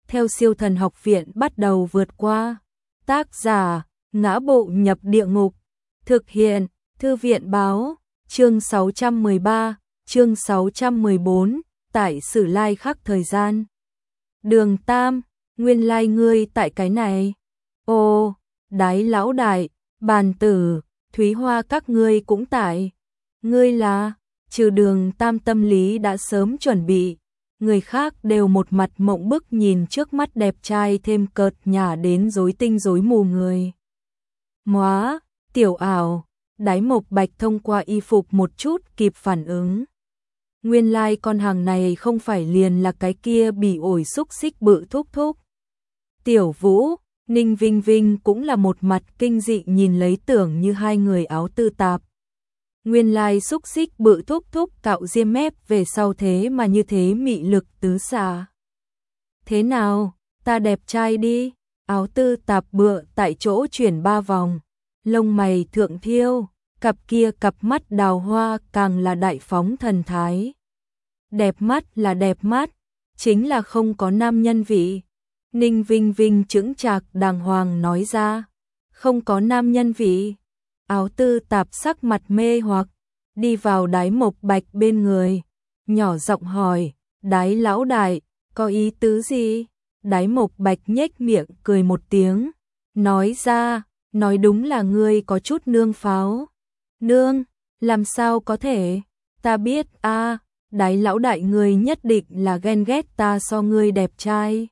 theo Siêu Thần Học Viện bắt đầu vượt qua. Tác giả: Ngã Bộ Nhập Địa Ngục. Thực hiện: Thư viện báo. Chương 613, chương 614, tại Sử Lai Khắc thời gian. Đường Tam, nguyên lai ngươi tại cái này. Ồ, Đái lão đại, Bàn Tử, Thúy Hoa các ngươi cũng tại. Ngươi là? Trừ Đường Tam tâm lý đã sớm chuẩn bị, người khác đều một mặt mộng bức nhìn trước mắt đẹp trai thêm cợt nhả đến rối tinh rối mù người. Móa, tiểu ảo. Đái Mộc Bạch thông qua y phục một chút kịp phản ứng. Nguyên lai con hàng này không phải liền là cái kia bị ổi xúc xích bự thúc thúc. Tiểu Vũ, Ninh Vinh Vinh cũng là một mặt kinh dị nhìn lấy tưởng như hai người áo tư tạp. Nguyên lai xúc xích bự thúc thúc cạo ria mép về sau thế mà như thế mị lực tứ xà. Thế nào, ta đẹp trai đi, áo tư tạp bựa tại chỗ chuyển 3 vòng. Lông mày thượng thiêu, cặp mắt đào hoa càng là đại phóng thần thái. Đẹp mắt là đẹp mắt, chính là không có nam nhân vị. Ninh Vinh Vinh chững chạc đàng hoàng nói ra, không có nam nhân vị. Áo tư tạp sắc mặt mê hoặc, đi vào Đái Mộc Bạch bên người, nhỏ giọng hỏi, Đái lão đại, có ý tứ gì? Đái Mộc Bạch nhếch miệng cười một tiếng, nói ra, nói đúng là ngươi có chút nương pháo. Nương, làm sao có thể? Ta biết a, Đái lão đại ngươi nhất định là ghen ghét ta so ngươi đẹp trai.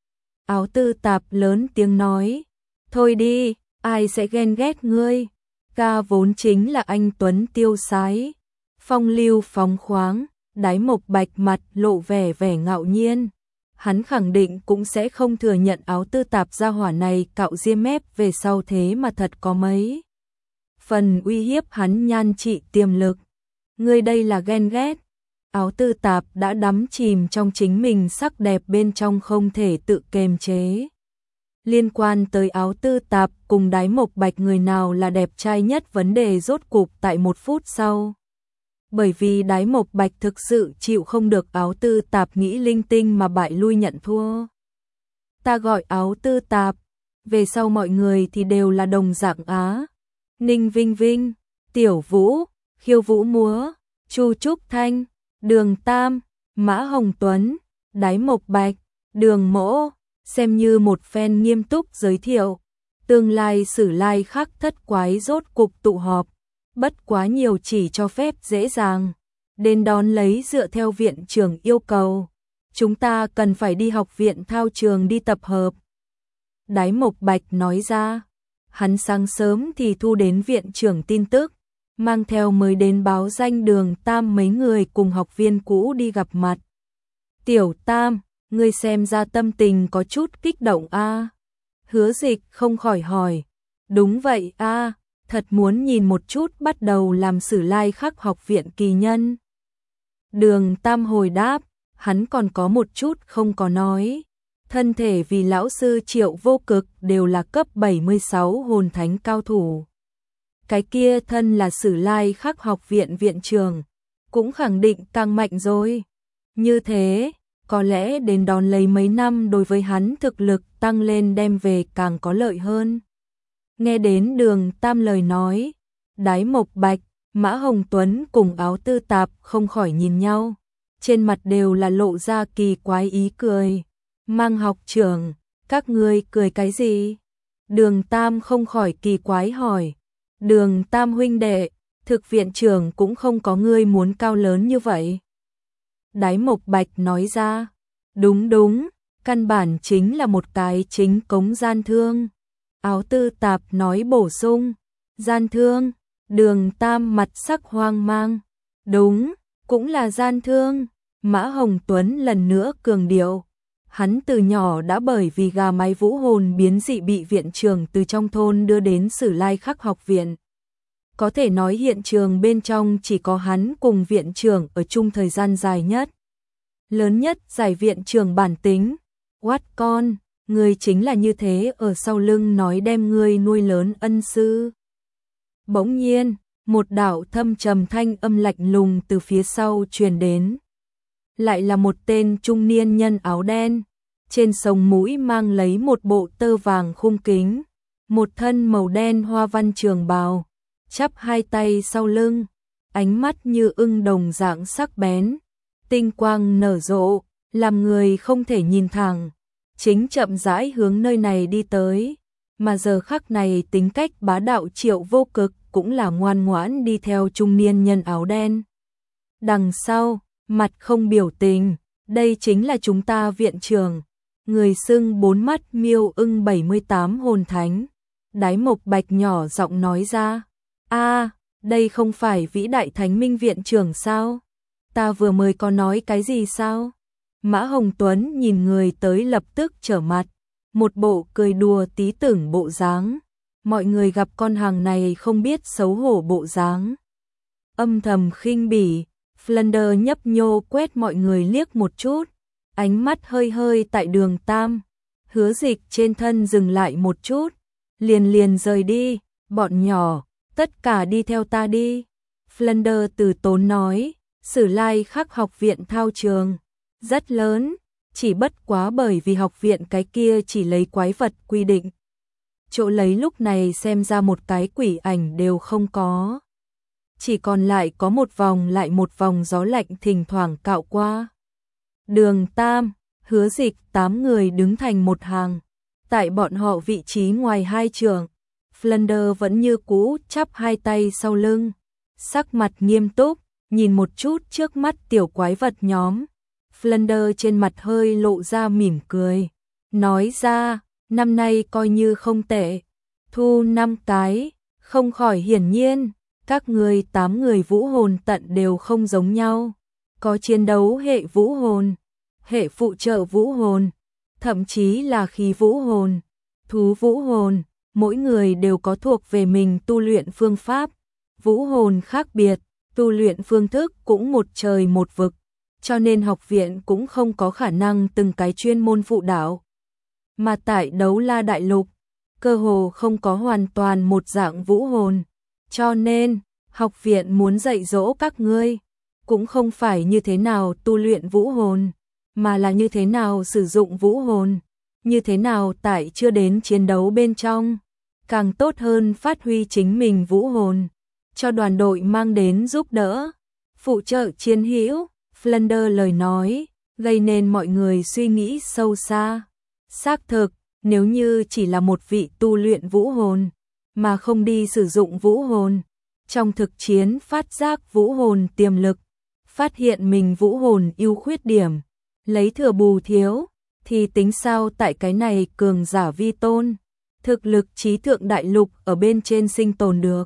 Áo tư tạp lớn tiếng nói, thôi đi, ai sẽ ghen ghét ngươi? Ca vốn chính là anh tuấn tiêu sái, phong lưu phóng khoáng. Đái Mộc Bạch mặt lộ vẻ ngạo nhiên. Hắn khẳng định cũng sẽ không thừa nhận áo tư tạp gia hỏa này cạo ria mép về sau thế mà thật có mấy phần uy hiếp hắn nhan trị tiềm lực. Ngươi đây là ghen ghét. Áo tư tạp đã đắm chìm trong chính mình sắc đẹp bên trong không thể tự kiềm chế. Liên quan tới áo tư tạp cùng Đái Mộc Bạch người nào là đẹp trai nhất vấn đề rốt cục tại 1 phút sau. Bởi vì Đái Mộc Bạch thực sự chịu không được áo tư tạp nghĩ linh tinh mà bại lui nhận thua. Ta gọi áo tư tạp, về sau mọi người thì đều là đồng dạng á. Ninh Vinh Vinh, Tiểu Vũ, Khiêu Vũ Múa, Chu Trúc Thanh, Đường Tam, Mã Hồng Tuấn, Đái Mộc Bạch, Đường Mỗ, xem như một phen nghiêm túc giới thiệu. Tương lai Sử Lai Khắc thất quái rốt cục tụ họp. Bất quá nhiều chỉ cho phép dễ dàng. Đến đón lấy dựa theo viện trưởng yêu cầu. Chúng ta cần phải đi học viện thao trường đi tập hợp. Đái Mộc Bạch nói ra. Hắn sáng sớm thì thu đến viện trưởng tin tức. Mang theo mới đến báo danh Đường Tam mấy người cùng học viên cũ đi gặp mặt. Tiểu Tam, ngươi xem ra tâm tình có chút kích động a. Hứa Dịch không khỏi hỏi. Đúng vậy a, thật muốn nhìn một chút bắt đầu làm Sử Lai Khắc học viện kỳ nhân. Đường Tam hồi đáp, hắn còn có một chút không có nói. Thân thể vì lão sư Triệu Vô Cực đều là cấp 76 hồn thánh cao thủ. Cái kia thân là Sử Lai Khắc học viện viện trưởng, cũng khẳng định càng mạnh rồi. Như thế, có lẽ đến đón lấy mấy năm đối với hắn thực lực tăng lên đem về càng có lợi hơn. Nghe đến Đường Tam lời nói, Đái Mộc Bạch, Mã Hồng Tuấn cùng áo tư tạp không khỏi nhìn nhau. Trên mặt đều là lộ ra kỳ quái ý cười. Mang học trưởng, các ngươi cười cái gì? Đường Tam không khỏi kỳ quái hỏi. Đường Tam huynh đệ, thực viện trưởng cũng không có ngươi muốn cao lớn như vậy. Đái Mộc Bạch nói ra. Đúng, căn bản chính là một cái chính cống gian thương. Áo tư tạp nói bổ sung. Gian thương. Đường Tam mặt sắc hoang mang. Đúng, cũng là gian thương. Mã Hồng Tuấn lần nữa cường điệu. Hắn từ nhỏ đã bởi vì gà mái vũ hồn biến dị bị viện trưởng từ trong thôn đưa đến Sử Lai Khắc học viện. Có thể nói hiện trường bên trong chỉ có hắn cùng viện trưởng ở chung thời gian dài nhất. Lớn nhất giải viện trưởng bản tính. Quát con, ngươi chính là như thế ở sau lưng nói đem ngươi nuôi lớn ân sư. Bỗng nhiên, một đạo thâm trầm thanh âm lạnh lùng từ phía sau truyền đến. Lại là một tên trung niên nhân áo đen. trên sống mũi mang lấy một bộ tơ vàng khung kính, một thân màu đen hoa văn trường bào, chắp hai tay sau lưng, ánh mắt như ưng đồng dạng sắc bén, tinh quang nở rộ, làm người không thể nhìn thẳng, chính chậm rãi hướng nơi này đi tới, mà giờ khắc này tính cách bá đạo Triệu Vô Cực cũng là ngoan ngoãn đi theo trung niên nhân áo đen. Đằng sau, mặt không biểu tình, đây chính là chúng ta viện trưởng, người xưng bốn mắt miêu ưng 78 hồn thánh. Đái Mộc Bạch nhỏ giọng nói ra, đây không phải vĩ đại thánh minh viện trưởng sao? Ta vừa mới có nói cái gì sao? Mã Hồng Tuấn nhìn người tới lập tức trở mặt, một bộ cười đùa tí tưởng bộ dáng. Mọi người gặp con hàng này không biết xấu hổ bộ dáng. Âm thầm khinh bỉ, Flander nhấp nhô quét mọi người liếc một chút, ánh mắt hơi hơi tại Đường Tam, Hứa Dịch trên thân dừng lại một chút, liền rời đi, bọn nhỏ, tất cả đi theo ta đi. Flander từ tốn nói, Sử Lai Khắc học viện thao trường, rất lớn, chỉ bất quá bởi vì học viện cái kia chỉ lấy quái vật quy định. Chỗ lấy lúc này xem ra một cái quỷ ảnh đều không có. Chỉ còn lại có một vòng lại một vòng gió lạnh thỉnh thoảng cạo qua. Đường Tam, Hứa Dịch 8 người đứng thành một hàng. Tại bọn họ vị trí ngoài hai trường, Flander vẫn như cũ chắp hai tay sau lưng, sắc mặt nghiêm túc, nhìn một chút trước mắt tiểu quái vật nhóm. Flander trên mặt hơi lộ ra mỉm cười, nói ra, năm nay coi như không tệ, thu 5 cái, không khỏi hiển nhiên, các người 8 người vũ hồn tận đều không giống nhau, có chiến đấu hệ vũ hồn, hệ phụ trợ vũ hồn, thậm chí là khí vũ hồn, thú vũ hồn, mỗi người đều có thuộc về mình tu luyện phương pháp, vũ hồn khác biệt, tu luyện phương thức cũng một trời một vực, cho nên học viện cũng không có khả năng từng cái chuyên môn phụ đạo. Mà tại Đấu La Đại Lục, cơ hồ không có hoàn toàn một dạng vũ hồn, cho nên học viện muốn dạy dỗ các ngươi, cũng không phải như thế nào tu luyện vũ hồn, mà là như thế nào sử dụng vũ hồn, như thế nào tại chưa đến chiến đấu bên trong, càng tốt hơn phát huy chính mình vũ hồn, cho đoàn đội mang đến giúp đỡ, phụ trợ chiến hữu. Flander lời nói, gây nên mọi người suy nghĩ sâu xa. Xác thực, nếu như chỉ là một vị tu luyện vũ hồn, mà không đi sử dụng vũ hồn, trong thực chiến phát giác vũ hồn tiềm lực, phát hiện mình vũ hồn ưu khuyết điểm, lấy thừa bù thiếu, thì tính sao tại cái này cường giả vi tôn, thực lực trí thượng đại lục ở bên trên sinh tồn được.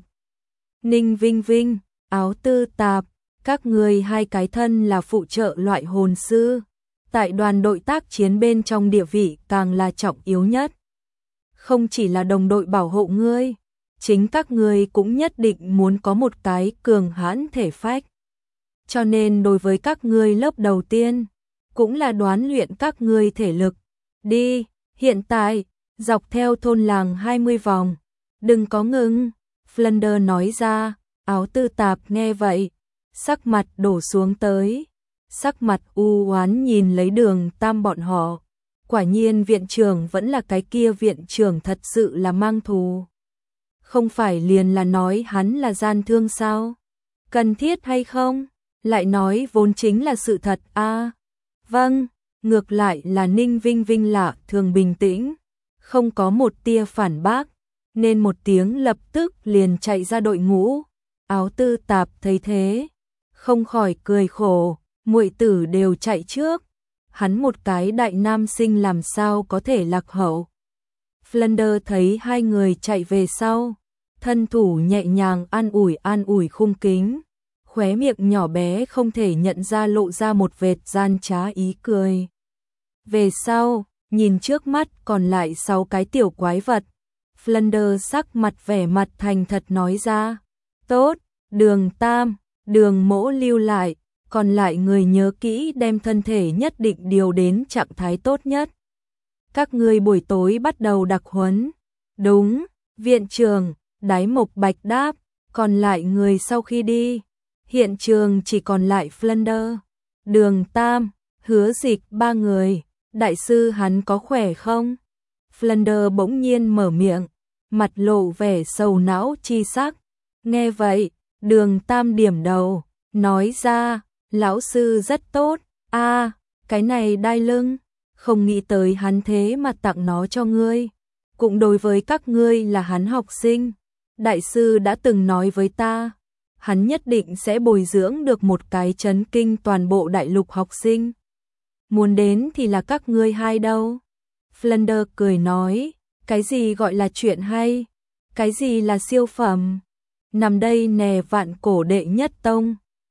Ninh Vinh Vinh, Áo Tư Tạp, các người hai cái thân là phụ trợ loại hồn sư, tại đoàn đội tác chiến bên trong địa vị càng là trọng yếu nhất. Không chỉ là đồng đội bảo hộ ngươi, chính các ngươi cũng nhất định muốn có một cái cường hãn thể phách. Cho nên đối với các ngươi lớp đầu tiên, cũng là đoán luyện các ngươi thể lực. Đi, hiện tại, dọc theo thôn làng 20 vòng, đừng có ngừng. Flander nói ra, Áo Tư Tạp nghe vậy, sắc mặt đổ xuống tới, sắc mặt u oán nhìn lấy Đường Tam bọn họ. Quả nhiên viện trưởng vẫn là cái kia viện trưởng, thật sự là mang thù. Không phải liền là nói hắn là gian thương sao? Cần thiết hay không? Lại nói vốn chính là sự thật a. Vâng, ngược lại là Ninh Vinh Vinh lạ thường bình tĩnh, không có một tia phản bác, nên một tiếng lập tức liền chạy ra đội ngũ. Áo Tư Tạp thấy thế, không khỏi cười khổ, muội tử đều chạy trước, hắn một cái đại nam sinh làm sao có thể lạc hậu. Flander thấy hai người chạy về sau, thân thủ nhẹ nhàng an ủi Khung Kính, khóe miệng nhỏ bé không thể nhận ra lộ ra một vệt gian trá ý cười. Về sau, nhìn trước mắt còn lại 6 cái tiểu quái vật, Flander sắc mặt vẻ mặt thành thật nói ra, tốt, Đường Tam, Đường Mỗ lưu lại, còn lại người nhớ kỹ đem thân thể nhất định điều đến trạng thái tốt nhất. Các ngươi buổi tối bắt đầu đặc huấn. Đúng, viện trưởng, Đái Mộc Bạch đáp, còn lại người sau khi đi, hiện trường chỉ còn lại Flander, Đường Tam, Hứa Dịch 3 người, đại sư hắn có khỏe không? Flanders bỗng nhiên mở miệng, mặt lộ vẻ sầu não chi sắc. Nghe vậy, Đường Tam điểm đầu, nói ra, lão sư rất tốt, cái này đai lưng, không nghĩ tới hắn thế mà tặng nó cho ngươi. Cũng đối với các ngươi là hắn học sinh, đại sư đã từng nói với ta, hắn nhất định sẽ bồi dưỡng được một cái chấn kinh toàn bộ đại lục học sinh. Muốn đến thì là các ngươi hai đâu. Flanders cười nói, cái gì gọi là chuyện hay, cái gì là siêu phẩm, nằm đây nè vạn cổ đệ nhất tông.